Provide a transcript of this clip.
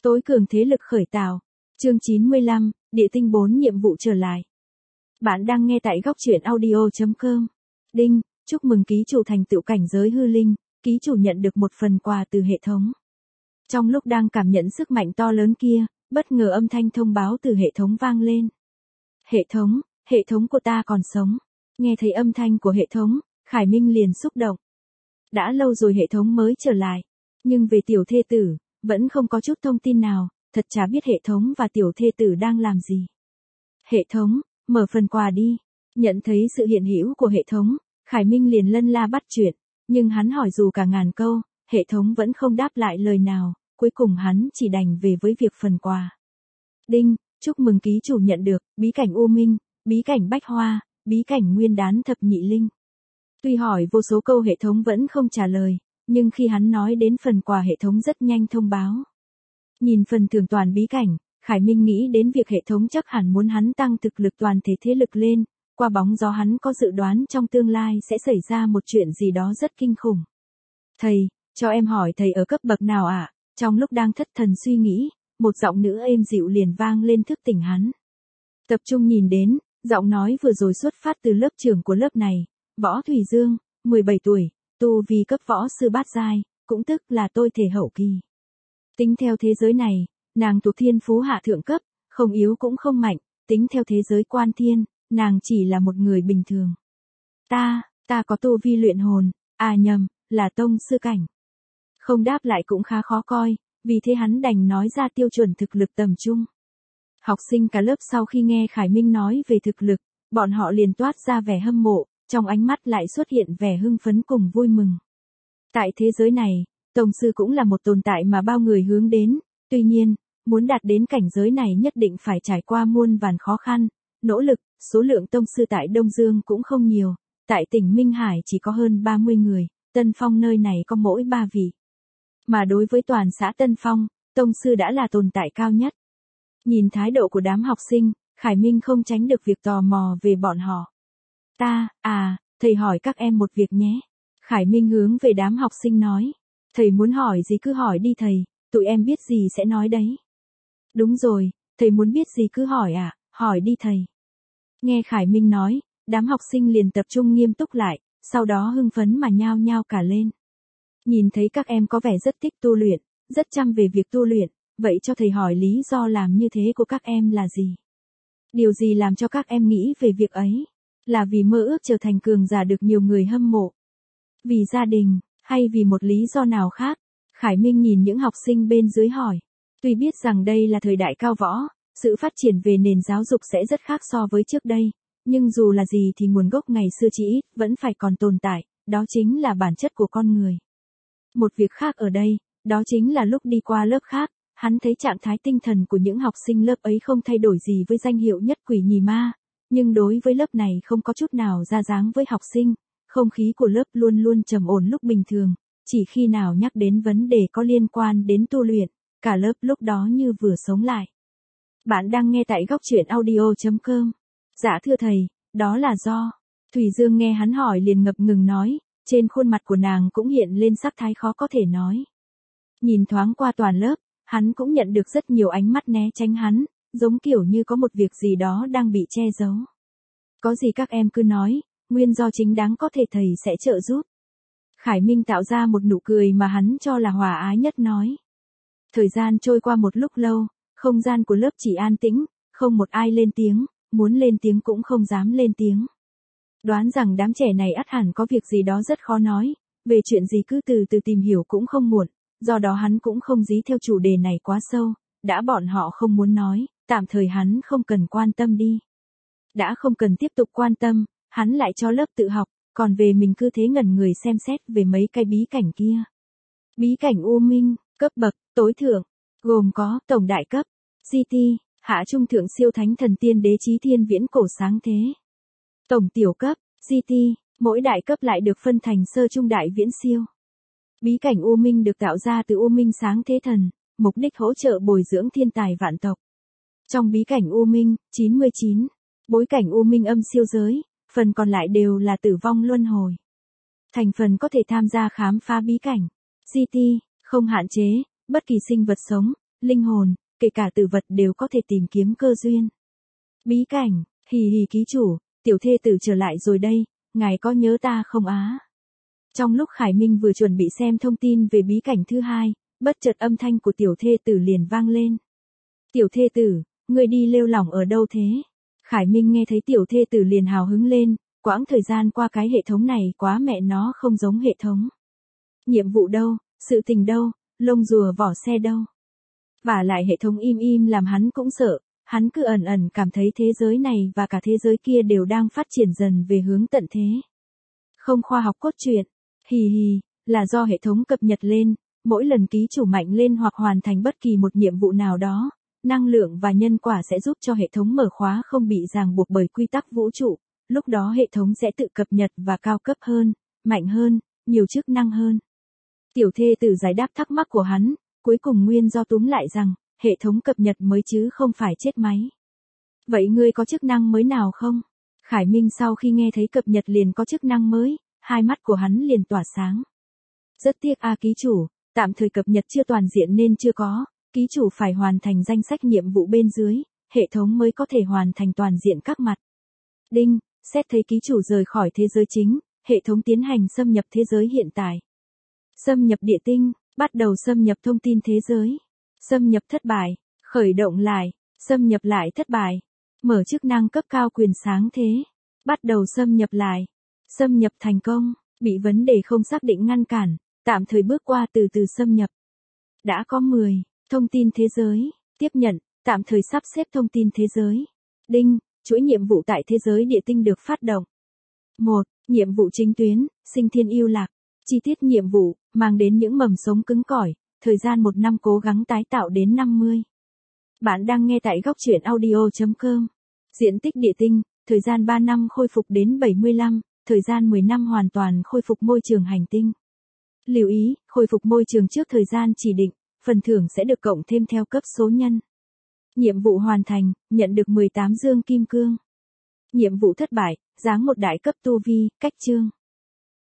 Tối cường thế lực khởi tạo. Chương 95, Địa tinh 4 nhiệm vụ trở lại. Bạn đang nghe tại góc truyện audio.com. Đinh, chúc mừng ký chủ thành tựu cảnh giới hư linh, ký chủ nhận được một phần quà từ hệ thống. Trong lúc đang cảm nhận sức mạnh to lớn kia, bất ngờ âm thanh thông báo từ hệ thống vang lên. Hệ thống của ta còn sống. Nghe thấy âm thanh của hệ thống, Khải Minh liền xúc động. Đã lâu rồi hệ thống mới trở lại, nhưng về tiểu thê tử, vẫn không có chút thông tin nào, thật chả biết hệ thống và tiểu thê tử đang làm gì. Hệ thống, mở phần quà đi. Nhận thấy sự hiện hữu của hệ thống, Khải Minh liền lân la bắt chuyện, nhưng hắn hỏi dù cả ngàn câu, hệ thống vẫn không đáp lại lời nào, cuối cùng hắn chỉ đành về với việc phần quà. Đinh, chúc mừng ký chủ nhận được, bí cảnh U Minh, bí cảnh Bách Hoa, bí cảnh Nguyên Đán Thập Nhị Linh. Tuy hỏi vô số câu hệ thống vẫn không trả lời, nhưng khi hắn nói đến phần quà hệ thống rất nhanh thông báo. Nhìn phần thưởng toàn bí cảnh, Khải Minh nghĩ đến việc hệ thống chắc hẳn muốn hắn tăng thực lực toàn thể thế lực lên, qua bóng gió hắn có dự đoán trong tương lai sẽ xảy ra một chuyện gì đó rất kinh khủng. Thầy, cho em hỏi thầy ở cấp bậc nào ạ? Trong lúc đang thất thần suy nghĩ, một giọng nữ êm dịu liền vang lên thức tỉnh hắn. Tập trung nhìn đến, giọng nói vừa rồi xuất phát từ lớp trưởng của lớp này, Võ Thủy Dương, 17 tuổi, tu vi cấp võ sư bát giai, cũng tức là tôi thể hậu kỳ. Tính theo thế giới này, nàng thuộc thiên phú hạ thượng cấp, không yếu cũng không mạnh, tính theo thế giới quan thiên, nàng chỉ là một người bình thường. Ta có tu vi luyện hồn, nhầm, là tông sư cảnh. Không đáp lại cũng khá khó coi, vì thế hắn đành nói ra tiêu chuẩn thực lực tầm trung. Học sinh cả lớp sau khi nghe Khải Minh nói về thực lực, bọn họ liền toát ra vẻ hâm mộ, trong ánh mắt lại xuất hiện vẻ hưng phấn cùng vui mừng. Tại thế giới này, tông sư cũng là một tồn tại mà bao người hướng đến, tuy nhiên, muốn đạt đến cảnh giới này nhất định phải trải qua muôn vàn khó khăn, nỗ lực, số lượng tông sư tại Đông Dương cũng không nhiều, tại tỉnh Minh Hải chỉ có hơn 30 người, Tân Phong nơi này có mỗi 3 vị. Mà đối với toàn xã Tân Phong, tông sư đã là tồn tại cao nhất. Nhìn thái độ của đám học sinh, Khải Minh không tránh được việc tò mò về bọn họ. Thầy hỏi các em một việc nhé. Khải Minh hướng về đám học sinh nói. Thầy muốn hỏi gì cứ hỏi đi thầy, tụi em biết gì sẽ nói đấy. Đúng rồi, thầy muốn biết gì cứ hỏi hỏi đi thầy. Nghe Khải Minh nói, đám học sinh liền tập trung nghiêm túc lại, sau đó hưng phấn mà nhao nhao cả lên. Nhìn thấy các em có vẻ rất thích tu luyện, rất chăm về việc tu luyện, vậy cho thầy hỏi lý do làm như thế của các em là gì? Điều gì làm cho các em nghĩ về việc ấy? Là vì mơ ước trở thành cường giả được nhiều người hâm mộ? Vì gia đình, hay vì một lý do nào khác? Khải Minh nhìn những học sinh bên dưới hỏi. Tuy biết rằng đây là thời đại cao võ, sự phát triển về nền giáo dục sẽ rất khác so với trước đây, nhưng dù là gì thì nguồn gốc ngày xưa chỉ ít vẫn phải còn tồn tại, đó chính là bản chất của con người. Một việc khác ở đây, đó chính là lúc đi qua lớp khác, hắn thấy trạng thái tinh thần của những học sinh lớp ấy không thay đổi gì với danh hiệu nhất quỷ nhì ma, nhưng đối với lớp này không có chút nào ra dáng với học sinh, không khí của lớp luôn luôn trầm ổn lúc bình thường, chỉ khi nào nhắc đến vấn đề có liên quan đến tu luyện, cả lớp lúc đó như vừa sống lại. Bạn đang nghe tại góc truyện audio.com. Dạ thưa thầy, đó là do. Thủy Dương nghe hắn hỏi liền ngập ngừng nói, trên khuôn mặt của nàng cũng hiện lên sắc thái khó có thể nói. Nhìn thoáng qua toàn lớp, hắn cũng nhận được rất nhiều ánh mắt né tránh hắn, giống kiểu như có một việc gì đó đang bị che giấu. Có gì các em cứ nói, nguyên do chính đáng có thể thầy sẽ trợ giúp. Khải Minh tạo ra một nụ cười mà hắn cho là hòa ái nhất nói. Thời gian trôi qua một lúc lâu, không gian của lớp chỉ an tĩnh, không một ai lên tiếng, muốn lên tiếng cũng không dám lên tiếng. Đoán rằng đám trẻ này ắt hẳn có việc gì đó rất khó nói, về chuyện gì cứ từ từ tìm hiểu cũng không muộn, do đó hắn cũng không dí theo chủ đề này quá sâu, đã bọn họ không muốn nói, tạm thời hắn không cần quan tâm đi. Đã không cần tiếp tục quan tâm, hắn lại cho lớp tự học, còn về mình cứ thế ngẩn người xem xét về mấy cái bí cảnh kia. Bí cảnh U Minh, cấp bậc, tối thượng, gồm có tổng đại cấp, GT, hạ trung thượng siêu thánh thần tiên đế chí thiên viễn cổ sáng thế. Tổng tiểu cấp, GT, mỗi đại cấp lại được phân thành sơ trung đại viễn siêu. Bí cảnh U Minh được tạo ra từ U Minh sáng thế thần, mục đích hỗ trợ bồi dưỡng thiên tài vạn tộc. Trong bí cảnh U Minh, 99, bối cảnh U Minh âm siêu giới, phần còn lại đều là tử vong luân hồi. Thành phần có thể tham gia khám phá bí cảnh. GT, không hạn chế, bất kỳ sinh vật sống, linh hồn, kể cả tử vật đều có thể tìm kiếm cơ duyên. Bí cảnh, hì hì ký chủ, tiểu thê tử trở lại rồi đây, ngài có nhớ ta không á? Trong lúc Khải Minh vừa chuẩn bị xem thông tin về bí cảnh thứ hai, bất chợt âm thanh của tiểu thê tử liền vang lên. Tiểu thê tử, ngươi đi lêu lỏng ở đâu thế? Khải Minh nghe thấy tiểu thê tử liền hào hứng lên, quãng thời gian qua cái hệ thống này quá mẹ nó không giống hệ thống. Nhiệm vụ đâu, sự tình đâu, lông rùa vỏ xe đâu. Và lại hệ thống im im làm hắn cũng sợ, hắn cứ ẩn ẩn cảm thấy thế giới này và cả thế giới kia đều đang phát triển dần về hướng tận thế. Không khoa học cốt truyện, hì hì, là do hệ thống cập nhật lên, mỗi lần ký chủ mạnh lên hoặc hoàn thành bất kỳ một nhiệm vụ nào đó, năng lượng và nhân quả sẽ giúp cho hệ thống mở khóa không bị ràng buộc bởi quy tắc vũ trụ, lúc đó hệ thống sẽ tự cập nhật và cao cấp hơn, mạnh hơn, nhiều chức năng hơn. Tiểu thê tử giải đáp thắc mắc của hắn, cuối cùng nguyên do túm lại rằng, hệ thống cập nhật mới chứ không phải chết máy. Vậy ngươi có chức năng mới nào không? Khải Minh sau khi nghe thấy cập nhật liền có chức năng mới, hai mắt của hắn liền tỏa sáng. Rất tiếc ký chủ, tạm thời cập nhật chưa toàn diện nên chưa có, ký chủ phải hoàn thành danh sách nhiệm vụ bên dưới, hệ thống mới có thể hoàn thành toàn diện các mặt. Đinh, xét thấy ký chủ rời khỏi thế giới chính, hệ thống tiến hành xâm nhập thế giới hiện tại. Xâm nhập địa tinh, bắt đầu xâm nhập thông tin thế giới. Xâm nhập thất bại, khởi động lại, xâm nhập lại thất bại. Mở chức năng cấp cao quyền sáng thế. Bắt đầu xâm nhập lại. Xâm nhập thành công, bị vấn đề không xác định ngăn cản, tạm thời bước qua từ từ xâm nhập. Đã có 10, thông tin thế giới, tiếp nhận, tạm thời sắp xếp thông tin thế giới. Đinh, chuỗi nhiệm vụ tại thế giới địa tinh được phát động. 1. Nhiệm vụ chính tuyến, sinh thiên yêu lạc. Chi tiết nhiệm vụ, mang đến những mầm sống cứng cỏi, thời gian 1 năm cố gắng tái tạo đến 50. Bạn đang nghe tại góc truyện audio.com. Diện tích địa tinh, thời gian 3 năm khôi phục đến 75, thời gian 10 năm hoàn toàn khôi phục môi trường hành tinh. Lưu ý, khôi phục môi trường trước thời gian chỉ định, phần thưởng sẽ được cộng thêm theo cấp số nhân. Nhiệm vụ hoàn thành, nhận được 18 dương kim cương. Nhiệm vụ thất bại, giáng một đại cấp tu vi, cách chương.